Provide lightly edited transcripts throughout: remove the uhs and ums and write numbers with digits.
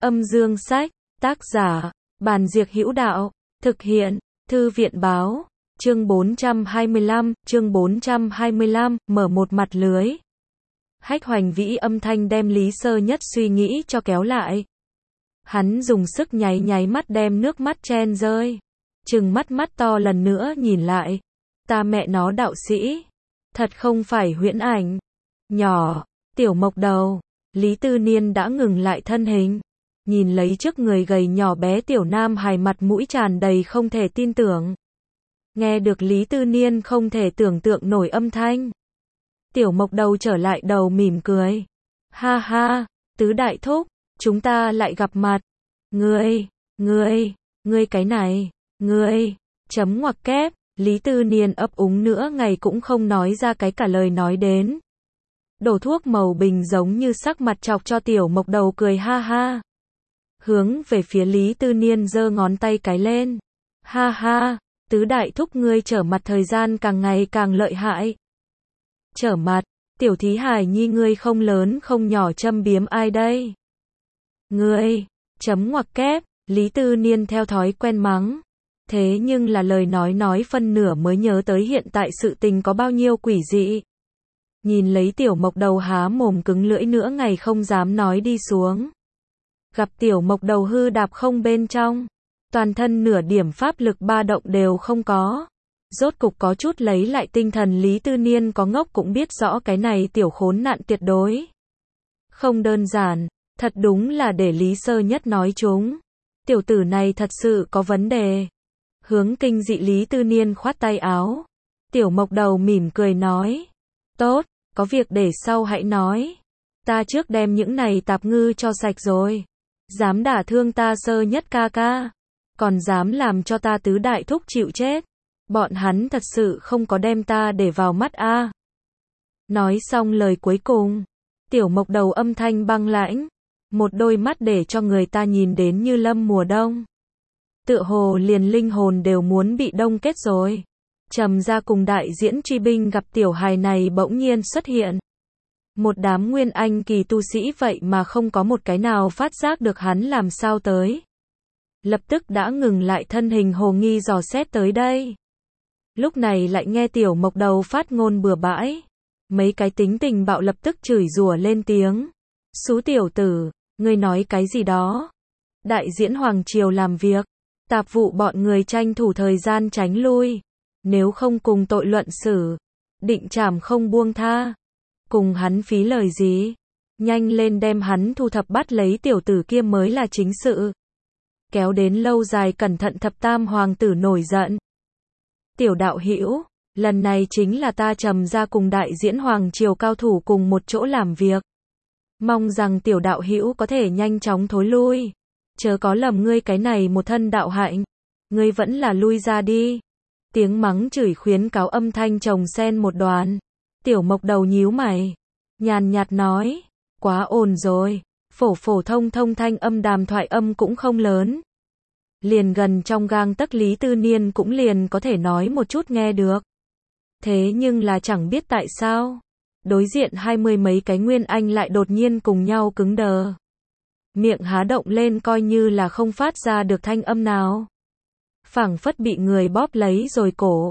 Âm dương sách, tác giả, Bàn Diệc Hữu Đạo, thực hiện, Thư viện báo, chương 425, mở một mặt lưới. Hách Hoành Vĩ âm thanh đem Lý Sơ Nhất suy nghĩ cho kéo lại. Hắn dùng sức nháy mắt đem nước mắt chen rơi. Trừng mắt to lần nữa nhìn lại. Ta mẹ nó đạo sĩ. Thật không phải huyễn ảnh. Nhỏ, Tiểu Mộc Đầu. Lý Tư Niên đã ngừng lại thân hình. Nhìn lấy trước người gầy nhỏ bé Tiểu Nam Hài, mặt mũi tràn đầy không thể tin tưởng. Nghe được Lý Tư Niên không thể tưởng tượng nổi âm thanh. Tiểu Mộc Đầu trở lại đầu mỉm cười. Ha ha, Tứ Đại Thúc, chúng ta lại gặp mặt. Ngươi cái này, chấm ngoặc kép, Lý Tư Niên ấp úng nữa ngày cũng không nói ra cái cả lời nói đến. Đổ thuốc màu bình giống như sắc mặt chọc cho Tiểu Mộc Đầu cười ha ha. Hướng về phía Lý Tư Niên giơ ngón tay cái lên. Ha ha, Tứ Đại Thúc ngươi trở mặt thời gian càng ngày càng lợi hại. Trở mặt, Tiểu Thí Hải Nhi ngươi không lớn không nhỏ châm biếm ai đây? Ngươi, chấm ngoặc kép, Lý Tư Niên theo thói quen mắng. Thế nhưng là lời nói phân nửa mới nhớ tới hiện tại sự tình có bao nhiêu quỷ dị. Nhìn lấy Tiểu Mộc Đầu há mồm cứng lưỡi nữa ngày không dám nói đi xuống. Gặp Tiểu Mộc Đầu hư đạp không bên trong. Toàn thân nửa điểm pháp lực ba động đều không có. Rốt cục có chút lấy lại tinh thần, Lý Tư Niên có ngốc cũng biết rõ cái này tiểu khốn nạn tuyệt đối không đơn giản, thật đúng là để Lý Sơ Nhất nói chúng. Tiểu tử này thật sự có vấn đề. Hướng kinh dị Lý Tư Niên khoát tay áo. Tiểu Mộc Đầu mỉm cười nói. Tốt, có việc để sau hãy nói. Ta trước đem những này tạp ngư cho sạch rồi. Dám đả thương ta Sơ Nhất ca ca. Còn dám làm cho ta Tứ Đại Thúc chịu chết. Bọn hắn thật sự không có đem ta để vào mắt a. Nói xong lời cuối cùng, Tiểu Mộc Đầu âm thanh băng lãnh, một đôi mắt để cho người ta nhìn đến như lâm mùa đông. Tựa hồ liền linh hồn đều muốn bị đông kết rồi. Trầm Gia cùng đại diễn truy binh gặp tiểu hài này bỗng nhiên xuất hiện. Một đám nguyên anh kỳ tu sĩ vậy mà không có một cái nào phát giác được hắn làm sao tới. Lập tức đã ngừng lại thân hình hồ nghi dò xét tới đây. Lúc này lại nghe Tiểu Mộc Đầu phát ngôn bừa bãi. Mấy cái tính tình bạo lập tức chửi rủa lên tiếng. Xú tiểu tử, ngươi nói cái gì đó? Đại diễn Hoàng Triều làm việc. Tạp vụ bọn người tranh thủ thời gian tránh lui. Nếu không cùng tội luận xử. Định trảm không buông tha. Cùng hắn phí lời gì? Nhanh lên đem hắn thu thập bắt lấy tiểu tử kia mới là chính sự. Kéo đến lâu dài cẩn thận thập tam hoàng tử nổi giận. Tiểu đạo hữu, lần này chính là ta Trầm Gia cùng đại diễn Hoàng Triều cao thủ cùng một chỗ làm việc. Mong rằng tiểu đạo hữu có thể nhanh chóng thối lui. Chớ có lầm ngươi cái này một thân đạo hạnh. Ngươi vẫn là lui ra đi. Tiếng mắng chửi khuyến cáo âm thanh chồng xen một đoàn. Tiểu Mộc Đầu nhíu mày. Nhàn nhạt nói. Quá ồn rồi. Phổ thông thanh âm đàm thoại âm cũng không lớn. Liền gần trong gang tấc Lý Tư Niên cũng liền có thể nói một chút nghe được. Thế nhưng là chẳng biết tại sao. Đối diện 20 mấy cái nguyên anh lại đột nhiên cùng nhau cứng đờ. Miệng há động lên coi như là không phát ra được thanh âm nào. Phảng phất bị người bóp lấy rồi cổ.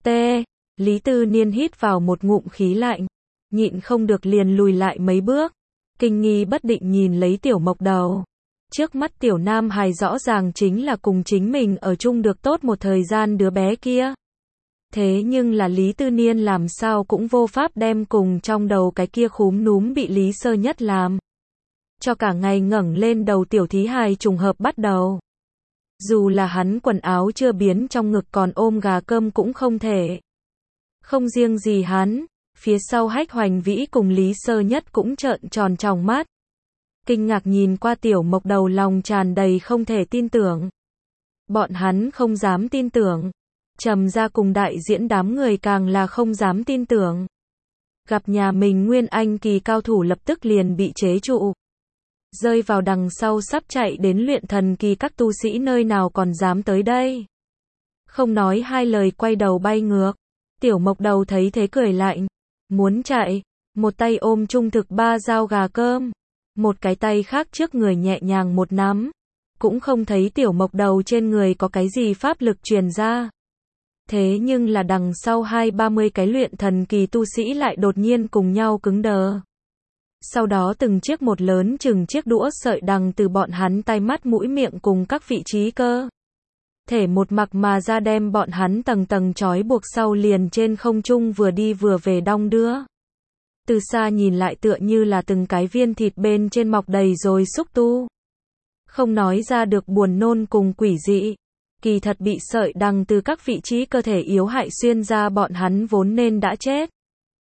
Lý Tư Niên hít vào một ngụm khí lạnh. Nhịn không được liền lùi lại mấy bước. Kinh nghi bất định nhìn lấy Tiểu Mộc Đầu. Trước mắt Tiểu Nam Hài rõ ràng chính là cùng chính mình ở chung được tốt một thời gian đứa bé kia. Thế nhưng là Lý Tư Niên làm sao cũng vô pháp đem cùng trong đầu cái kia khúm núm bị Lý Sơ Nhất làm. Cho cả ngày ngẩng lên đầu Tiểu Thí Hài trùng hợp bắt đầu. Dù là hắn quần áo chưa biến trong ngực còn ôm gà cơm cũng không thể. Không riêng gì hắn, phía sau Hách Hoành Vĩ cùng Lý Sơ Nhất cũng trợn tròn tròng mắt. Kinh ngạc nhìn qua Tiểu Mộc Đầu lòng tràn đầy không thể tin tưởng. Bọn hắn không dám tin tưởng. Trầm Gia cùng đại diễn đám người càng là không dám tin tưởng. Gặp nhà mình nguyên anh kỳ cao thủ lập tức liền bị chế trụ. Rơi vào đằng sau sắp chạy đến luyện thần kỳ các tu sĩ nơi nào còn dám tới đây. Không nói hai lời quay đầu bay ngược. Tiểu Mộc Đầu thấy thế cười lạnh. Muốn chạy. Một tay ôm trung thực 3 dao gà cơm. Một cái tay khác trước người nhẹ nhàng một nắm. Cũng không thấy tiểu mộc đầu trên người có cái gì pháp lực truyền ra. Thế nhưng là đằng sau 20-30 cái luyện thần kỳ tu sĩ lại đột nhiên cùng nhau cứng đờ. Sau đó từng chiếc một lớn chừng chiếc đũa sợi đằng từ bọn hắn tai mắt mũi miệng cùng các vị trí cơ thể một mặc mà ra đem bọn hắn tầng tầng trói buộc sau liền trên không trung vừa đi vừa về đong đưa. Từ xa nhìn lại tựa như là từng cái viên thịt bên trên mọc đầy rồi xúc tu. Không nói ra được buồn nôn cùng quỷ dị. Kỳ thật bị sợi đằng từ các vị trí cơ thể yếu hại xuyên ra bọn hắn vốn nên đã chết.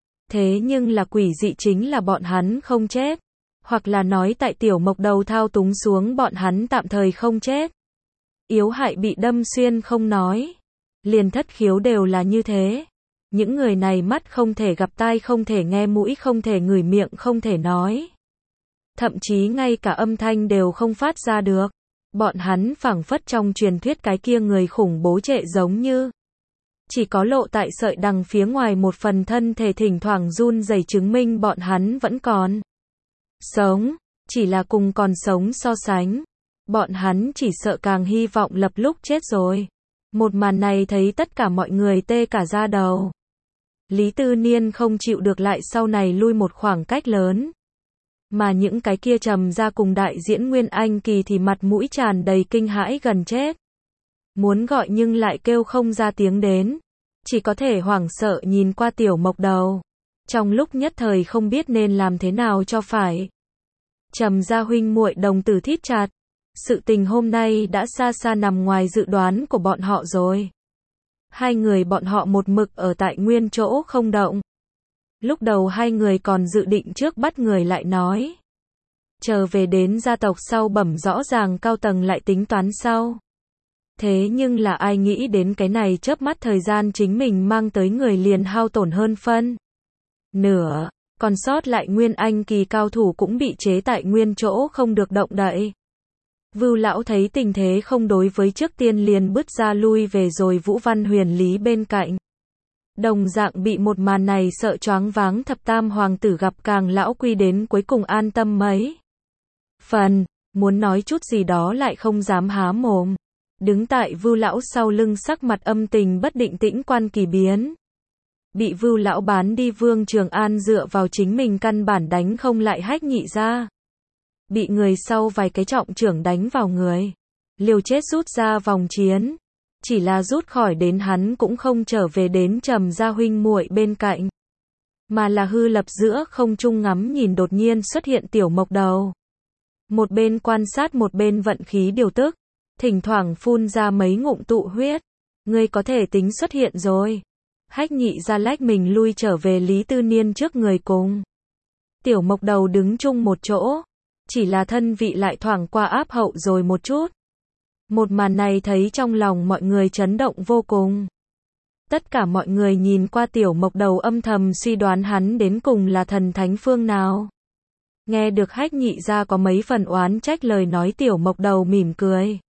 Thế nhưng là quỷ dị chính là bọn hắn không chết. Hoặc là nói tại tiểu mộc đầu thao túng xuống bọn hắn tạm thời không chết. Yếu hại bị đâm xuyên không nói. Liền thất khiếu đều là như thế. Những người này mắt không thể gặp tai không thể nghe mũi không thể ngửi miệng không thể nói. Thậm chí ngay cả âm thanh đều không phát ra được. Bọn hắn phảng phất trong truyền thuyết cái kia người khủng bố trệ giống như. Chỉ có lộ tại sợi đằng phía ngoài một phần thân thể thỉnh thoảng run rẩy chứng minh bọn hắn vẫn còn sống. Chỉ là cùng còn sống so sánh. Bọn hắn chỉ sợ càng hy vọng lập lúc chết rồi. Một màn này thấy tất cả mọi người tê cả da đầu. Lý Tư Niên không chịu được lại sau này lui một khoảng cách lớn. Mà những cái kia trầm ra cùng đại diễn Nguyên Anh kỳ thì mặt mũi tràn đầy kinh hãi gần chết. Muốn gọi nhưng lại kêu không ra tiếng đến. Chỉ có thể hoảng sợ nhìn qua tiểu mộc đầu. Trong lúc nhất thời không biết nên làm thế nào cho phải. Trầm ra huynh muội đồng tử thít chặt. Sự tình hôm nay đã xa xa nằm ngoài dự đoán của bọn họ rồi. Hai người bọn họ một mực ở tại nguyên chỗ không động. Lúc đầu hai người còn dự định trước bắt người lại nói. Chờ về đến gia tộc sau bẩm rõ ràng cao tầng lại tính toán sau. Thế nhưng là ai nghĩ đến cái này chớp mắt thời gian chính mình mang tới người liền hao tổn hơn phân nửa. Còn sót lại Nguyên Anh kỳ cao thủ cũng bị chế tại nguyên chỗ không được động đậy. Vưu lão thấy tình thế không đối với trước tiên liền bứt ra lui về rồi Vũ Văn Huyền Lý bên cạnh. Đồng dạng bị một màn này sợ choáng váng thập tam hoàng tử gặp càng lão quy đến cuối cùng an tâm mấy phần, muốn nói chút gì đó lại không dám há mồm. Đứng tại Vưu lão sau lưng sắc mặt âm tình bất định Tĩnh Quan Kỳ biến. Bị Vưu lão bán đi Vương Trường An dựa vào chính mình căn bản đánh không lại Hách Nhị ra. Bị người sau vài cái trọng trưởng đánh vào người. Liều chết rút ra vòng chiến. Chỉ là rút khỏi đến hắn cũng không trở về đến Trầm gia huynh muội bên cạnh. Mà là hư lập giữa không trung ngắm nhìn đột nhiên xuất hiện tiểu mộc đầu. Một bên quan sát một bên vận khí điều tức. Thỉnh thoảng phun ra mấy ngụm tụ huyết. Ngươi có thể tính xuất hiện rồi. Hách Nhị ra lách mình lui trở về Lý Tư Niên trước người cùng. Tiểu mộc đầu đứng chung một chỗ. Chỉ là thân vị lại thoảng qua áp hậu rồi một chút. Một màn này thấy trong lòng mọi người chấn động vô cùng. Tất cả mọi người nhìn qua tiểu mộc đầu âm thầm suy đoán hắn đến cùng là thần thánh phương nào. Nghe được Hách Nhị ra có mấy phần oán trách lời nói tiểu mộc đầu mỉm cười.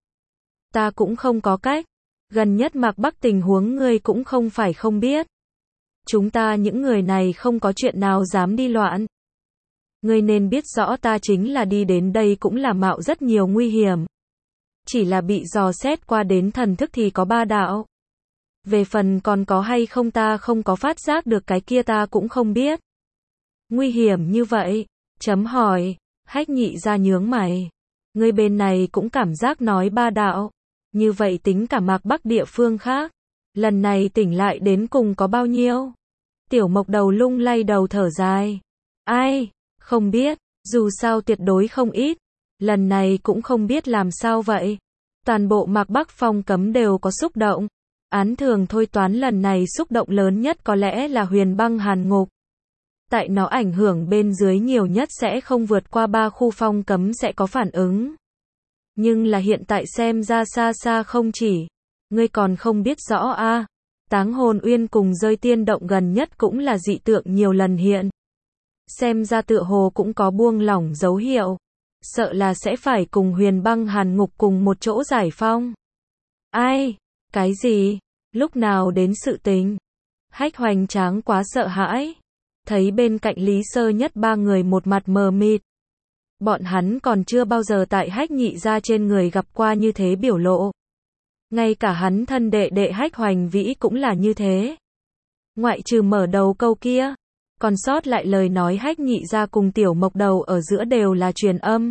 Ta cũng không có cách. Gần nhất Mạc Bắc tình huống ngươi cũng không phải không biết. Chúng ta những người này không có chuyện nào dám đi loạn. Ngươi nên biết rõ ta chính là đi đến đây cũng là mạo rất nhiều nguy hiểm. Chỉ là bị dò xét qua đến thần thức thì có 3 đạo. Về phần còn có hay không ta không có phát giác được cái kia ta cũng không biết. Nguy hiểm như vậy? Chấm hỏi. Hách Nhị ra nhướng mày. Ngươi bên này cũng cảm giác nói 3 đạo. Như vậy tính cả Mạc Bắc địa phương khác. Lần này tỉnh lại đến cùng có bao nhiêu? Tiểu mộc đầu lung lay đầu thở dài. Ai? Không biết. Dù sao tuyệt đối không ít. Lần này cũng không biết làm sao vậy. Toàn bộ Mạc Bắc phong cấm đều có xúc động. Án thường thôi toán lần này xúc động lớn nhất có lẽ là Huyền Băng Hàn Ngục. Tại nó ảnh hưởng bên dưới nhiều nhất sẽ không vượt qua 3 khu phong cấm sẽ có phản ứng. Nhưng là hiện tại xem ra xa xa không chỉ. Ngươi còn không biết rõ a. Táng Hồn Uyên cùng Rơi Tiên Động gần nhất cũng là dị tượng nhiều lần hiện. Xem ra tựa hồ cũng có buông lỏng dấu hiệu. Sợ là sẽ phải cùng Huyền Băng Hàn Ngục cùng một chỗ giải phong. Ai? Cái gì? Lúc nào đến sự tình? Hách Hoành Tráng quá sợ hãi. Thấy bên cạnh Lý Sơ Nhất 3 người một mặt mờ mịt. Bọn hắn còn chưa bao giờ tại Hách Nhị gia trên người gặp qua như thế biểu lộ. Ngay cả hắn thân đệ đệ Hách Hoành Vĩ cũng là như thế. Ngoại trừ mở đầu câu kia, còn sót lại lời nói Hách Nhị gia cùng Tiểu Mộc Đầu ở giữa đều là truyền âm.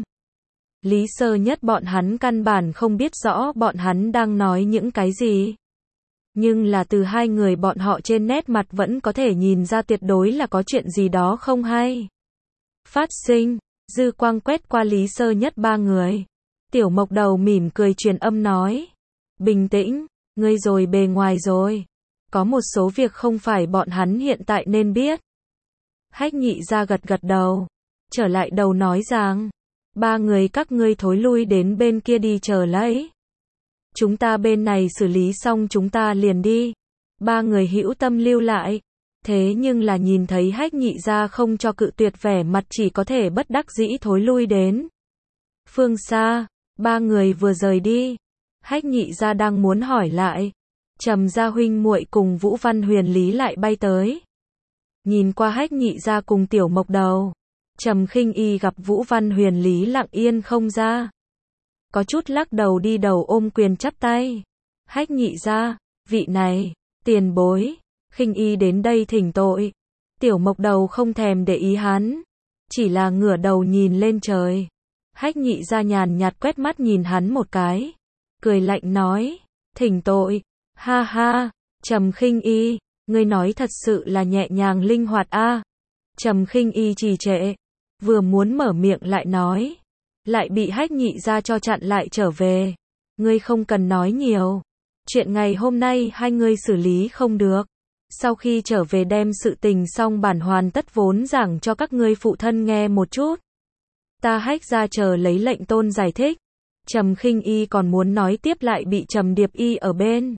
Lý Sơ Nhất bọn hắn căn bản không biết rõ bọn hắn đang nói những cái gì. Nhưng là từ hai người bọn họ trên nét mặt vẫn có thể nhìn ra tuyệt đối là có chuyện gì đó không hay phát sinh. Dư quang quét qua Lý Sơ Nhất ba người. Tiểu Mộc Đầu mỉm cười truyền âm nói. Bình tĩnh, ngươi rồi bề ngoài rồi. Có một số việc không phải bọn hắn hiện tại nên biết. Hách Nhị gia gật gật đầu. Trở lại đầu nói rằng. Ba người các ngươi thối lui đến bên kia đi chờ lấy. Chúng ta bên này xử lý xong chúng ta liền đi. Ba người hữu tâm lưu lại. Thế nhưng là nhìn thấy Hách Nhị gia không cho cự tuyệt vẻ mặt chỉ có thể bất đắc dĩ thối lui đến. Phương xa, ba người vừa rời đi. Hách Nhị gia đang muốn hỏi lại. Trầm gia huynh muội cùng Vũ Văn Huyền Lý lại bay tới. Nhìn qua Hách Nhị gia cùng Tiểu Mộc Đầu. Trầm Khinh Y gặp Vũ Văn Huyền Lý lặng yên không ra. Có chút lắc đầu đi đầu ôm quyền chắp tay. Hách Nhị gia, vị này, tiền bối. Khinh Y đến đây thỉnh tội. Tiểu Mộc Đầu không thèm để ý hắn. Chỉ là ngửa đầu nhìn lên trời. Hách Nhị gia nhàn nhạt quét mắt nhìn hắn một cái. Cười lạnh nói. Thỉnh tội. Ha ha. Trầm Khinh Y. Ngươi nói thật sự là nhẹ nhàng linh hoạt a. Trầm Khinh Y trì trệ. Vừa muốn mở miệng lại nói. Lại bị Hách Nhị gia cho chặn lại trở về. Ngươi không cần nói nhiều. Chuyện ngày hôm nay hai ngươi xử lý không được. Sau khi trở về đem sự tình xong bản hoàn tất vốn giảng cho các ngươi phụ thân nghe một chút. Ta Hách gia chờ lấy lệnh tôn giải thích. Trầm Khinh Y còn muốn nói tiếp lại bị Trầm Điệp Y ở bên.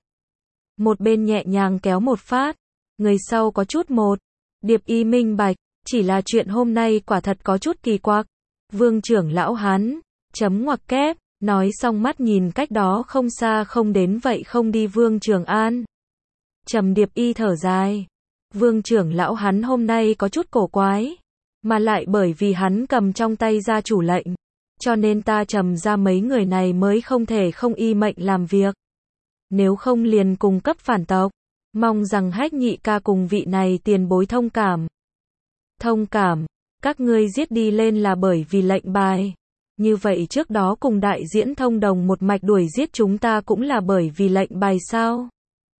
Một bên nhẹ nhàng kéo một phát. Người sau có chút một. Điệp Y minh bạch. Chỉ là chuyện hôm nay quả thật có chút kỳ quặc. Vương trưởng lão hắn. Chấm ngoặc kép. Nói xong mắt nhìn cách đó không xa không đến vậy không đi Vương Trường An. Trầm Điệp Y thở dài. Vương trưởng lão hắn hôm nay có chút cổ quái. Mà lại bởi vì hắn cầm trong tay gia chủ lệnh. Cho nên ta Trầm ra mấy người này mới không thể không y mệnh làm việc. Nếu không liền cung cấp phản tộc. Mong rằng Hách Nhị ca cùng vị này tiền bối thông cảm. Thông cảm. Các ngươi giết đi lên là bởi vì lệnh bài. Như vậy trước đó cùng đại diễn thông đồng một mạch đuổi giết chúng ta cũng là bởi vì lệnh bài sao?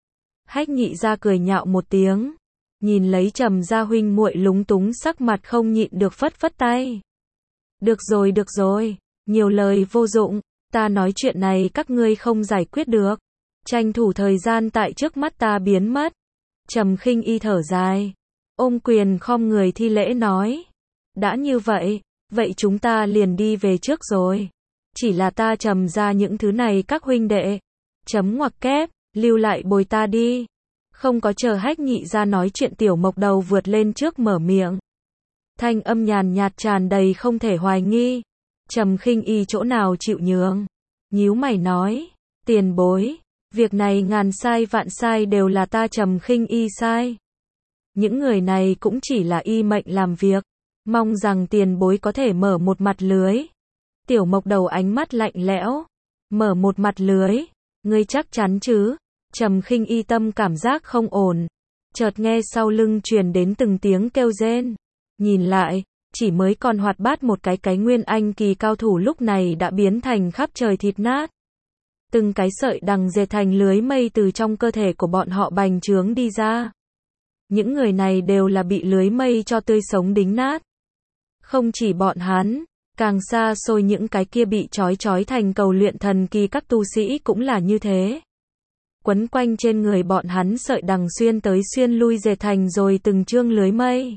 Hách Nhị gia cười nhạo một tiếng. Nhìn lấy Trầm gia huynh muội lúng túng sắc mặt không nhịn được phất phất tay. Được rồi. Nhiều lời vô dụng. Ta nói chuyện này các ngươi không giải quyết được. Tranh thủ thời gian tại trước mắt ta biến mất. Trầm Khinh Y thở dài. Ôm quyền khom người thi lễ nói. Đã như vậy. Vậy chúng ta liền đi về trước rồi. Chỉ là ta Trầm ra những thứ này các huynh đệ. Chấm ngoặc kép. Lưu lại bồi ta đi. Không có chờ Hách Nhị gia nói chuyện Tiểu Mộc Đầu vượt lên trước mở miệng. Thanh âm nhàn nhạt tràn đầy không thể hoài nghi. Trầm Khinh Y chỗ nào chịu nhường. Nhíu mày nói. Tiền bối. Việc này ngàn sai vạn sai đều là ta Trầm Khinh Y sai. Những người này cũng chỉ là y mệnh làm việc. Mong rằng tiền bối có thể mở một mặt lưới. Tiểu Mộc Đầu ánh mắt lạnh lẽo. Mở một mặt lưới. Ngươi chắc chắn chứ? Trầm Khinh Y tâm cảm giác không ổn. Chợt nghe sau lưng truyền đến từng tiếng kêu rên. Nhìn lại, chỉ mới còn hoạt bát một cái nguyên anh kỳ cao thủ lúc này đã biến thành khắp trời thịt nát. Từng cái sợi đằng dệt thành lưới mây từ trong cơ thể của bọn họ bành trướng đi ra. Những người này đều là bị lưới mây cho tươi sống đính nát. Không chỉ bọn hắn, càng xa xôi những cái kia bị trói thành cầu luyện thần kỳ các tu sĩ cũng là như thế. Quấn quanh trên người bọn hắn sợi đằng xuyên tới xuyên lui dệt thành rồi từng chương lưới mây.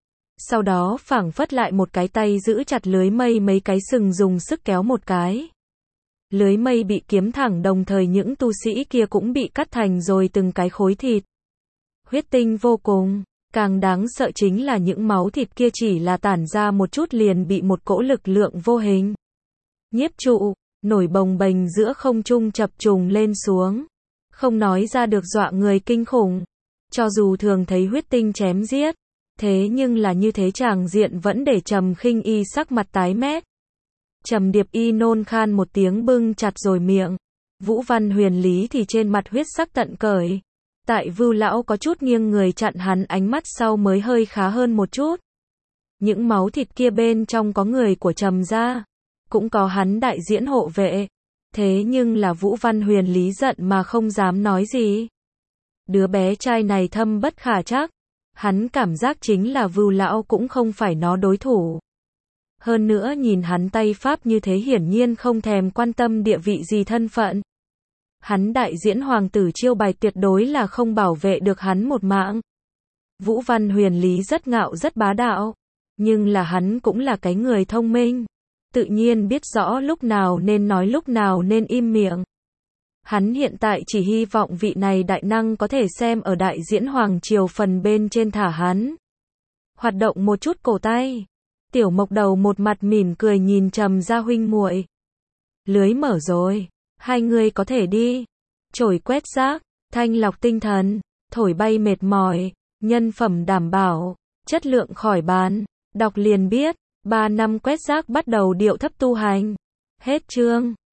Sau đó phảng phất lại một cái tay giữ chặt lưới mây mấy cái sừng dùng sức kéo một cái. Lưới mây bị kiếm thẳng đồng thời những tu sĩ kia cũng bị cắt thành rồi từng cái khối thịt. Huyết tinh vô cùng. Càng đáng sợ chính là những máu thịt kia chỉ là tản ra một chút liền bị một cỗ lực lượng vô hình nhiếp trụ, nổi bồng bềnh giữa không trung chập trùng lên xuống. Không nói ra được dọa người kinh khủng. Cho dù thường thấy huyết tinh chém giết, thế nhưng là như thế tràng diện vẫn để Trầm Khinh Y sắc mặt tái mét. Trầm Điệp Y nôn khan một tiếng bưng chặt rồi miệng. Vũ Văn Huyền Lý thì trên mặt huyết sắc tận cởi. Tại Vưu lão có chút nghiêng người chặn hắn, ánh mắt sau mới hơi khá hơn một chút. Những máu thịt kia bên trong có người của Trầm gia, cũng có hắn đại diễn hộ vệ. Thế nhưng là Vũ Văn Huyền Lý giận mà không dám nói gì. Đứa bé trai này thâm bất khả trắc. Hắn cảm giác chính là Vưu lão cũng không phải nó đối thủ. Hơn nữa nhìn hắn tay pháp như thế hiển nhiên không thèm quan tâm địa vị gì thân phận. Hắn đại diễn hoàng tử chiêu bài tuyệt đối là không bảo vệ được hắn một mạng. Vũ Văn Huyền Lý rất ngạo rất bá đạo. Nhưng là hắn cũng là cái người thông minh. Tự nhiên biết rõ lúc nào nên nói lúc nào nên im miệng. Hắn hiện tại chỉ hy vọng vị này đại năng có thể xem ở đại diễn hoàng triều phần bên trên thả hắn. Hoạt động một chút cổ tay. Tiểu Mộc Đầu một mặt mỉm cười nhìn Trầm gia huynh muội. Lưới mở rồi, hai người có thể đi. Chổi quét rác, thanh lọc tinh thần, thổi bay mệt mỏi, nhân phẩm đảm bảo, chất lượng khỏi bán. Đọc liền biết, 3 năm quét rác bắt đầu điệu thấp tu hành. Hết chương.